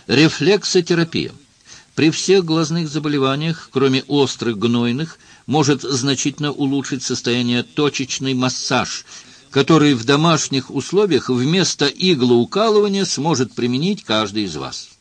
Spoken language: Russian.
Рефлексотерапия. При всех глазных заболеваниях, кроме острых гнойных, может значительно улучшить состояние точечный массаж, который в домашних условиях вместо иглоукалывания сможет применить каждый из вас.